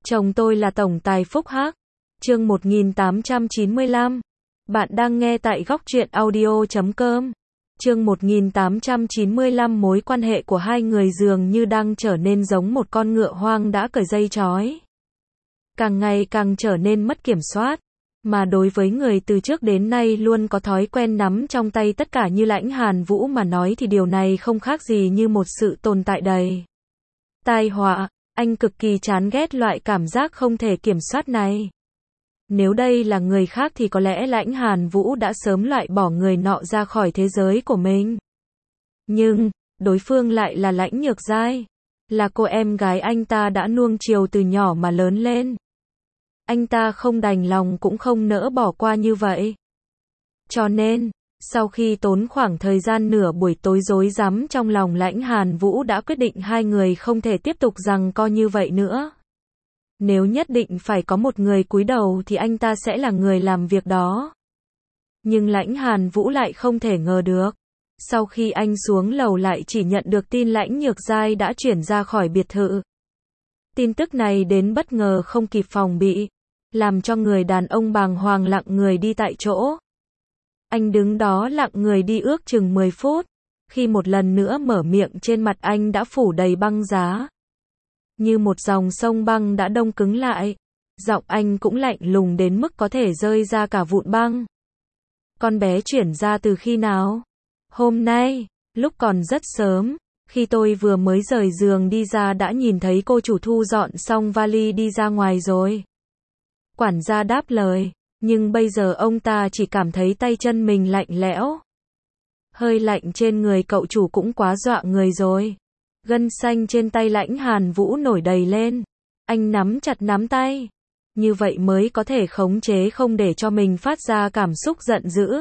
Chồng tôi là tổng tài phúc hắc. Chương 1895. Bạn đang nghe tại góc truyện audio.com. Chương 1895. Mối quan hệ của hai người dường như đang trở nên giống một con ngựa hoang đã cởi dây trói. Càng ngày càng trở nên mất kiểm soát. Mà đối với người từ trước đến nay luôn có thói quen nắm trong tay tất cả như Lãnh Hàn Vũ mà nói thì điều này không khác gì như một sự tồn tại đầy tai họa. Anh cực kỳ chán ghét loại cảm giác không thể kiểm soát này. Nếu đây là người khác thì có lẽ Lãnh Hàn Vũ đã sớm loại bỏ người nọ ra khỏi thế giới của mình. Nhưng, đối phương lại là Lãnh Nhược Giai. Là cô em gái anh ta đã nuông chiều từ nhỏ mà lớn lên. Anh ta không đành lòng cũng không nỡ bỏ qua như vậy. Cho nên, sau khi tốn khoảng thời gian nửa buổi tối rối rắm trong lòng, Lãnh Hàn Vũ đã quyết định hai người không thể tiếp tục giằng co như vậy nữa. Nếu nhất định phải có một người cúi đầu thì anh ta sẽ là người làm việc đó. Nhưng Lãnh Hàn Vũ lại không thể ngờ được. Sau khi anh xuống lầu lại chỉ nhận được tin Lãnh Nhược Giai đã chuyển ra khỏi biệt thự. Tin tức này đến bất ngờ không kịp phòng bị, làm cho người đàn ông bàng hoàng lặng người đi tại chỗ. Anh đứng đó lặng người đi ước chừng 10 phút, khi một lần nữa mở miệng trên mặt anh đã phủ đầy băng giá. Như một dòng sông băng đã đông cứng lại, giọng anh cũng lạnh lùng đến mức có thể rơi ra cả vụn băng. Con bé chuyển ra từ khi nào? Hôm nay, lúc còn rất sớm, khi tôi vừa mới rời giường đi ra đã nhìn thấy cô chủ thu dọn xong vali đi ra ngoài rồi. Quản gia đáp lời, nhưng bây giờ ông ta chỉ cảm thấy tay chân mình lạnh lẽo. Hơi lạnh trên người cậu chủ cũng quá dọa người rồi. Gân xanh trên tay Lãnh Hàn Vũ nổi đầy lên. Anh nắm chặt nắm tay. Như vậy mới có thể khống chế không để cho mình phát ra cảm xúc giận dữ.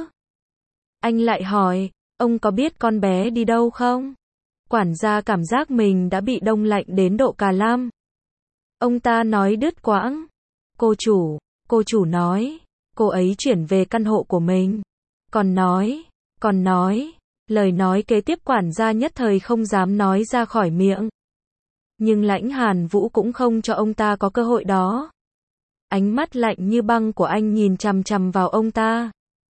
Anh lại hỏi, ông có biết con bé đi đâu không? Quản gia cảm giác mình đã bị đông lạnh đến độ cà lam. Ông ta nói đứt quãng. Cô chủ nói, cô ấy chuyển về căn hộ của mình. Còn nói, lời nói kế tiếp quản gia nhất thời không dám nói ra khỏi miệng. Nhưng Lãnh Hàn Vũ cũng không cho ông ta có cơ hội đó. Ánh mắt lạnh như băng của anh nhìn chằm chằm vào ông ta.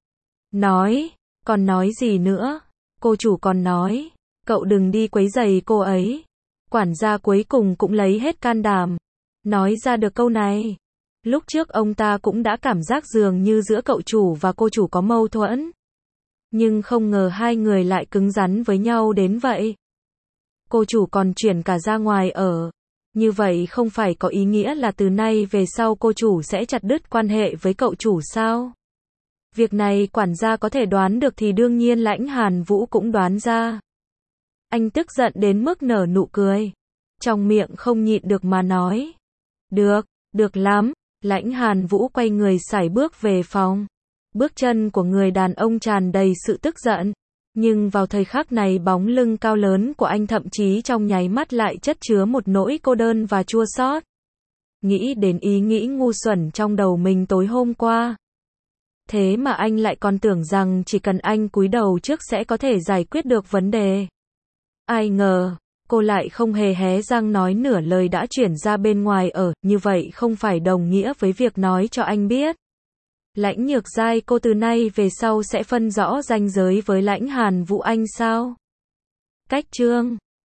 Còn nói gì nữa? Cô chủ còn nói, cậu đừng đi quấy rầy cô ấy. Quản gia cuối cùng cũng lấy hết can đảm, nói ra được câu này. Lúc trước ông ta cũng đã cảm giác dường như giữa cậu chủ và cô chủ có mâu thuẫn. Nhưng không ngờ hai người lại cứng rắn với nhau đến vậy. Cô chủ còn chuyển cả ra ngoài ở. Như vậy không phải có ý nghĩa là từ nay về sau cô chủ sẽ chặt đứt quan hệ với cậu chủ sao? Việc này quản gia có thể đoán được thì đương nhiên Lãnh Hàn Vũ cũng đoán ra. Anh tức giận đến mức nở nụ cười. Trong miệng không nhịn được mà nói. Được lắm. Lãnh Hàn Vũ quay người sải bước về phòng. Bước chân của người đàn ông tràn đầy sự tức giận. Nhưng vào thời khắc này bóng lưng cao lớn của anh thậm chí trong nháy mắt lại chất chứa một nỗi cô đơn và chua xót. Nghĩ đến ý nghĩ ngu xuẩn trong đầu mình tối hôm qua. Thế mà anh lại còn tưởng rằng chỉ cần anh cúi đầu trước sẽ có thể giải quyết được vấn đề. Ai ngờ, cô lại không hề hé răng nói nửa lời đã chuyển ra bên ngoài ở, như vậy không phải đồng nghĩa với việc nói cho anh biết. Lãnh Nhược Giai cô từ nay về sau sẽ phân rõ ranh giới với Lãnh Hàn Vũ anh sao? Cách chương